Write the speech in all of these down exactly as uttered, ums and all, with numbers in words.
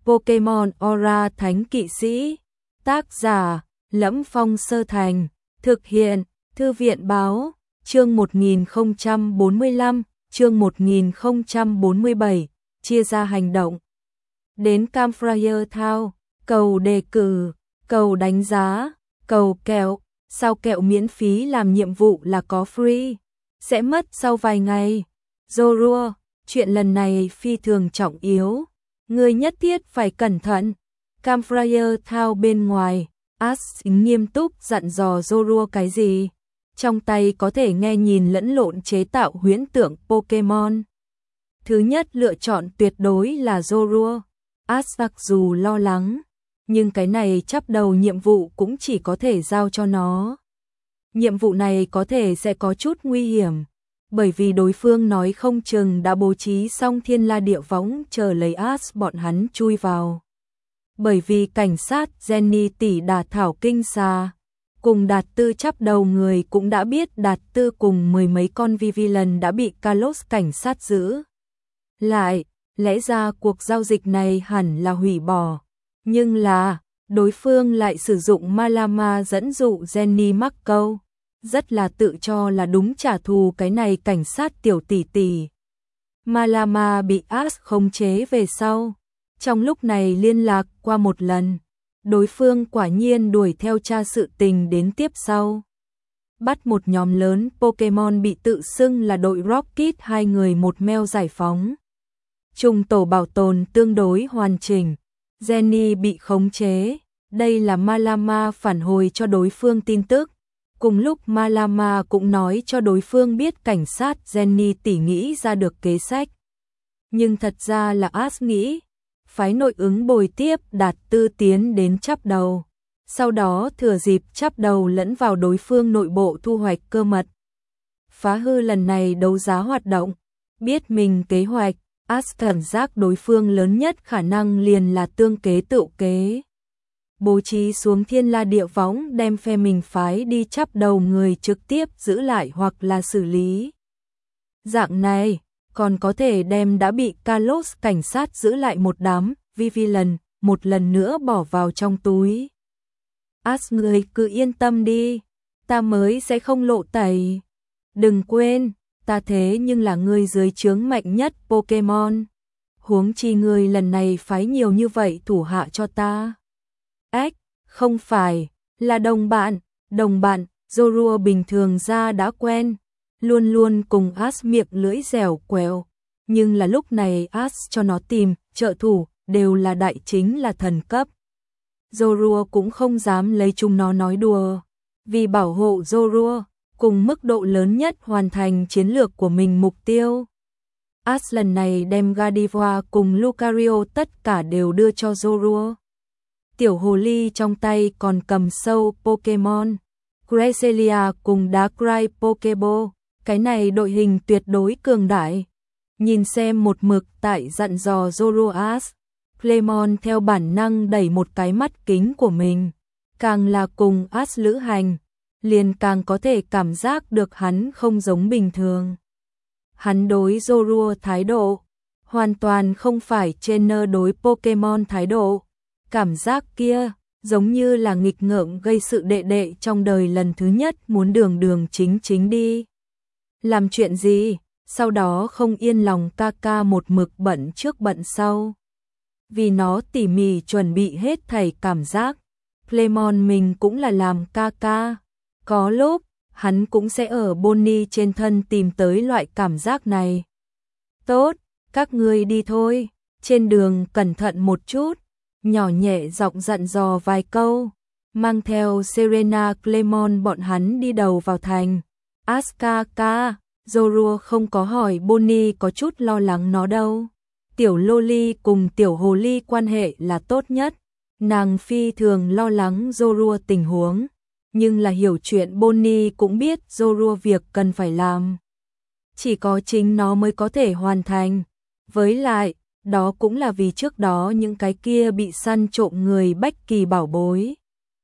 Pokemon Aura Thánh Kỵ Sĩ. Tác giả: Lẫm Phong Sơ Thành. Thực hiện: Thư viện Báo. Chương một nghìn không trăm bốn mươi lăm, chương một nghìn không trăm bốn mươi bảy, chia ra hành động. Đến Campfire Town, cầu đề cử, cầu đánh giá, cầu kẹo, sao kẹo miễn phí làm nhiệm vụ là có free, sẽ mất sau vài ngày. Zorua, chuyện lần này phi thường trọng yếu, ngươi nhất thiết phải cẩn thận. Campfire Town bên ngoài, Ash nghiêm túc dặn dò Zorua cái gì? Trong tay có thể nghe nhìn lẫn lộn chế tạo huyễn tượng Pokemon. Thứ nhất lựa chọn tuyệt đối là Zorua. Ash mặc dù lo lắng, nhưng cái này chắp đầu nhiệm vụ cũng chỉ có thể giao cho nó. Nhiệm vụ này có thể sẽ có chút nguy hiểm, bởi vì đối phương nói không chừng đã bố trí xong thiên la địa võng chờ lấy Ash bọn hắn chui vào. Bởi vì cảnh sát Jenny tỷ Đạt Thảo Kinh Xà cùng Đạt Tư chắp đầu người cũng đã biết Đạt Tư cùng mười mấy con Vivilan đã bị Kalos cảnh sát giữ lại, lẽ ra cuộc giao dịch này hẳn là hủy bỏ, nhưng là đối phương lại sử dụng Malama dẫn dụ Jenny mắc câu, rất là tự cho là đúng trả thù cái này cảnh sát tiểu tỷ tỷ. Malama bị Ash khống chế về sau, trong lúc này liên lạc qua một lần. Đối phương quả nhiên đuổi theo tra sự tình đến tiếp sau. Bắt một nhóm lớn Pokemon bị tự xưng là đội Rocket hai người một meo giải phóng. Trùng tổ bảo tồn tương đối hoàn chỉnh. Jenny bị khống chế. Đây là Malama phản hồi cho đối phương tin tức. Cùng lúc Malama cũng nói cho đối phương biết cảnh sát Jenny tỉ nghĩ ra được kế sách. Nhưng thật ra là Ash nghĩ phái nội ứng bồi tiếp Đạt Tư tiến đến chắp đầu, sau đó thừa dịp chắp đầu lẫn vào đối phương nội bộ thu hoạch cơ mật. Phá hư lần này đấu giá hoạt động, biết mình kế hoạch, Ash cảm giác đối phương lớn nhất khả năng liền là tương kế tự kế. Bố trí xuống thiên la địa võng đem phe mình phái đi chắp đầu người trực tiếp giữ lại hoặc là xử lý. Dạng này còn có thể đem đã bị Kalos cảnh sát giữ lại một đám Vivilan một lần nữa bỏ vào trong túi. Ash người cứ yên tâm đi, ta mới sẽ không lộ tẩy. Đừng quên, ta thế nhưng là người dưới trướng mạnh nhất Pokemon. Huống chi người lần này phái nhiều như vậy thủ hạ cho ta. Ếch, không phải, là đồng bạn, đồng bạn, Zorua bình thường ra đã quen. Luôn luôn cùng Ash miệng lưỡi dẻo quẹo, nhưng là lúc này Ash cho nó tìm trợ thủ đều là đại chính là thần cấp. Zorua cũng không dám lấy chúng nó nói đùa, vì bảo hộ Zorua cùng mức độ lớn nhất hoàn thành chiến lược của mình mục tiêu. Ash lần này đem Gardevoir cùng Lucario tất cả đều đưa cho Zorua. Tiểu hồ ly trong tay còn cầm sâu Pokemon, Cresselia cùng Darkrai Pokeball. Cái này đội hình tuyệt đối cường đại. Nhìn xem một mực tại dặn dò Zoroark, Clemon theo bản năng đẩy một cái mắt kính của mình. Càng là cùng Ash lữ hành, liền càng có thể cảm giác được hắn không giống bình thường. Hắn đối Zorua thái độ, hoàn toàn không phải trainer đối Pokemon thái độ. Cảm giác kia, giống như là nghịch ngợm gây sự đệ đệ trong đời lần thứ nhất muốn đường đường chính chính đi. Làm chuyện gì, sau đó không yên lòng ca ca một mực bận trước bận sau. Vì nó tỉ mỉ chuẩn bị hết thảy cảm giác. Clemon mình cũng là làm ca ca. Có lúc, hắn cũng sẽ ở Bonnie trên thân tìm tới loại cảm giác này. Tốt, các ngươi đi thôi, trên đường cẩn thận một chút. Nhỏ nhẹ giọng dặn dò vài câu, mang theo Serena Clemon bọn hắn đi đầu vào thành. Askaka, Zorua không có hỏi Bonnie có chút lo lắng nó đâu. Tiểu Loli cùng tiểu hồ ly quan hệ là tốt nhất. Nàng phi thường lo lắng Zorua tình huống, nhưng là hiểu chuyện Bonnie cũng biết Zorua việc cần phải làm. Chỉ có chính nó mới có thể hoàn thành. Với lại, đó cũng là vì trước đó những cái kia bị săn trộm người bách kỳ bảo bối.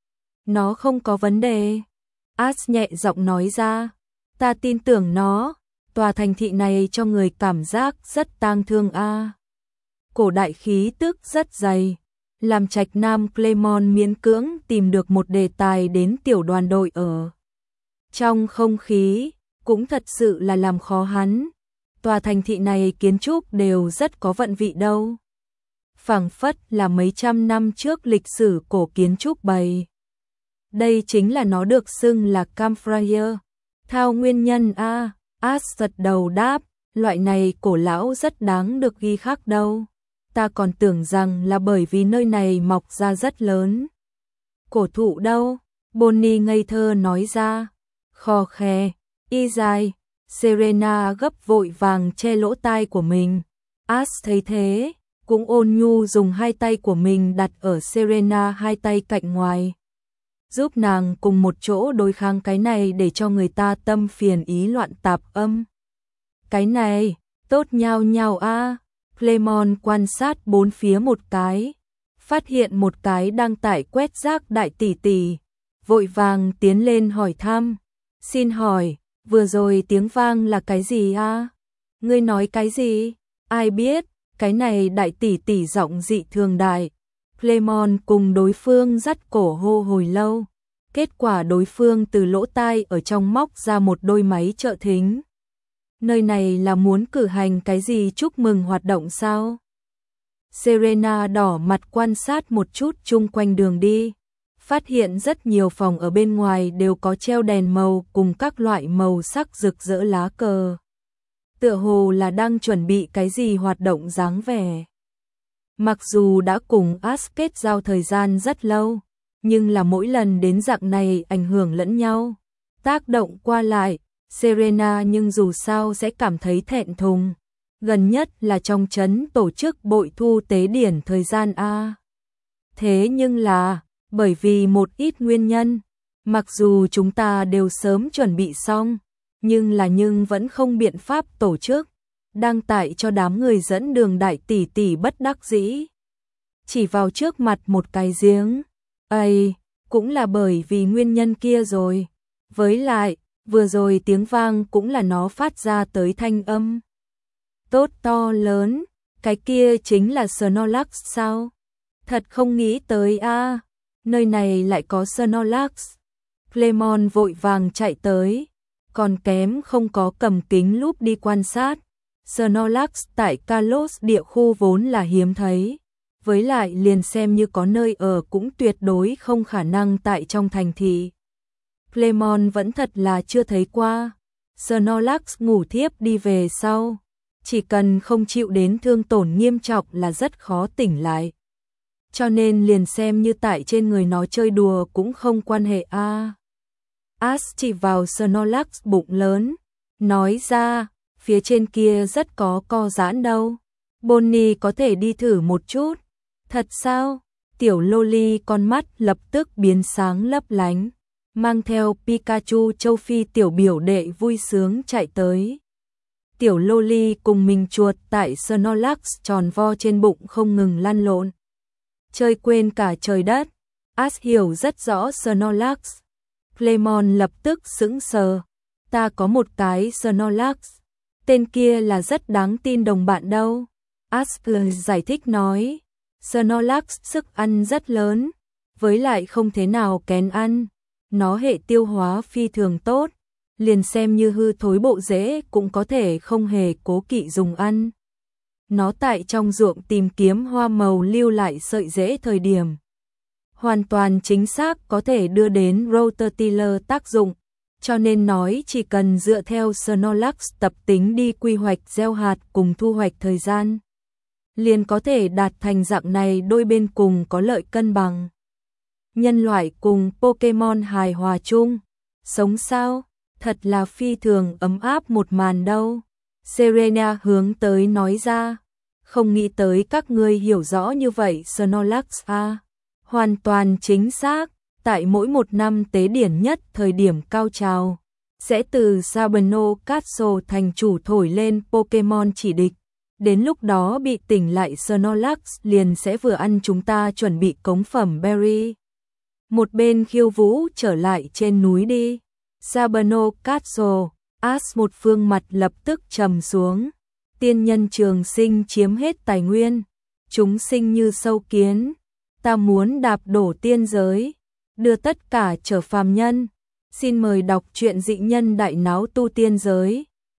Nó không có vấn đề. Ash nhẹ giọng nói ra. Ta tin tưởng nó, tòa thành thị này cho người cảm giác rất tang thương a. cổ đại khí tức rất dày, làm Trạch Nam Clemon miễn cưỡng tìm được một đề tài đến tiểu đoàn đội ở. Trong không khí, cũng thật sự là làm khó hắn. Tòa thành thị này kiến trúc đều rất có vận vị đâu. Phảng phất là mấy trăm năm trước lịch sử cổ kiến trúc bày. Đây chính là nó được xưng là Camphire. Thao nguyên nhân a, As gật đầu đáp, loại này cổ lão rất đáng được ghi khắc đâu. Ta còn tưởng rằng là bởi vì nơi này mọc ra rất lớn. Cổ thụ đâu? Bonnie ngây thơ nói ra. Khò khè, y dài. Serena gấp vội vàng che lỗ tai của mình. As thấy thế, cũng ôn nhu dùng hai tay của mình đặt ở Serena hai tay cạnh ngoài. Giúp nàng cùng một chỗ đối kháng cái này để cho người ta tâm phiền ý loạn tạp âm. Cái này, tốt nhau nhau a. Clemon quan sát bốn phía một cái, phát hiện một cái đang tải quét rác đại tỷ tỷ, vội vàng tiến lên hỏi thăm. Xin hỏi, vừa rồi tiếng vang là cái gì a? Ngươi nói cái gì? Ai biết, cái này đại tỷ tỷ giọng dị thường đại. Clemon cùng đối phương dắt cổ hô hồi lâu. Kết quả đối phương từ lỗ tai ở trong móc ra một đôi máy trợ thính. Nơi này là muốn cử hành cái gì chúc mừng hoạt động sao? Serena đỏ mặt quan sát một chút chung quanh đường đi. Phát hiện rất nhiều phòng ở bên ngoài đều có treo đèn màu cùng các loại màu sắc rực rỡ lá cờ. Tựa hồ là đang chuẩn bị cái gì hoạt động dáng vẻ. Mặc dù đã cùng As kết giao thời gian rất lâu, nhưng là mỗi lần đến dạng này ảnh hưởng lẫn nhau, tác động qua lại, Serena nhưng dù sao sẽ cảm thấy thẹn thùng. Gần nhất là trong trấn tổ chức bội thu tế điển thời gian a. Thế nhưng là, bởi vì một ít nguyên nhân, mặc dù chúng ta đều sớm chuẩn bị xong, nhưng là nhưng vẫn không biện pháp tổ chức, đang tại cho đám người dẫn đường đại tỷ tỷ bất đắc dĩ. Chỉ vào trước mặt một cái giếng. Ây, cũng là bởi vì nguyên nhân kia rồi. Với lại, vừa rồi tiếng vang cũng là nó phát ra tới thanh âm. Tốt to lớn, cái kia chính là Snorlax sao? Thật không nghĩ tới a, nơi này lại có Snorlax. Clemon vội vàng chạy tới, còn kém không có cầm kính lúp đi quan sát. Snorlax tại Kalos địa khu vốn là hiếm thấy. Với lại liền xem như có nơi ở cũng tuyệt đối không khả năng tại trong thành thị. Clemon vẫn thật là chưa thấy qua. Snorlax ngủ thiếp đi về sau, chỉ cần không chịu đến thương tổn nghiêm trọng là rất khó tỉnh lại. Cho nên liền xem như tại trên người nó chơi đùa cũng không quan hệ a. À. As chỉ vào Snorlax bụng lớn, nói ra, phía trên kia rất có co giãn đâu. Bonnie có thể đi thử một chút. Thật sao? Tiểu Loli con mắt lập tức biến sáng lấp lánh, mang theo Pikachu châu Phi tiểu biểu đệ vui sướng chạy tới. Tiểu Loli cùng mình chuột tại Snorlax tròn vo trên bụng không ngừng lăn lộn. Chơi quên cả trời đất. As hiểu rất rõ Snorlax. Clemon lập tức sững sờ. Ta có một cái Snorlax. Tên kia là rất đáng tin đồng bạn đâu. As giải thích nói. Snorlax sức ăn rất lớn, với lại không thế nào kén ăn. Nó hệ tiêu hóa phi thường tốt, liền xem như hư thối bộ rễ cũng có thể không hề cố kỵ dùng ăn. Nó tại trong ruộng tìm kiếm hoa màu lưu lại sợi rễ thời điểm. Hoàn toàn chính xác có thể đưa đến Rototiller tác dụng, cho nên nói chỉ cần dựa theo Snorlax tập tính đi quy hoạch gieo hạt cùng thu hoạch thời gian, liền có thể đạt thành dạng này đôi bên cùng có lợi cân bằng. Nhân loại cùng Pokemon hài hòa chung, sống sao, thật là phi thường ấm áp một màn đâu. Serena hướng tới nói ra, không nghĩ tới các ngươi hiểu rõ như vậy Snorlax a. Hoàn toàn chính xác, tại mỗi một năm tế điển nhất thời điểm cao trào, sẽ từ Sabino Castle thành chủ thổi lên Pokemon chỉ địch. Đến lúc đó bị tỉnh lại Snorlax liền sẽ vừa ăn chúng ta chuẩn bị cống phẩm berry. Một bên khiêu vũ trở lại trên núi đi. Sabino Castle, As một phương mặt lập tức trầm xuống. Tiên nhân trường sinh chiếm hết tài nguyên, chúng sinh như sâu kiến, ta muốn đạp đổ tiên giới, đưa tất cả trở phàm nhân. Xin mời đọc truyện Dị Nhân Đại Náo Tu Tiên Giới.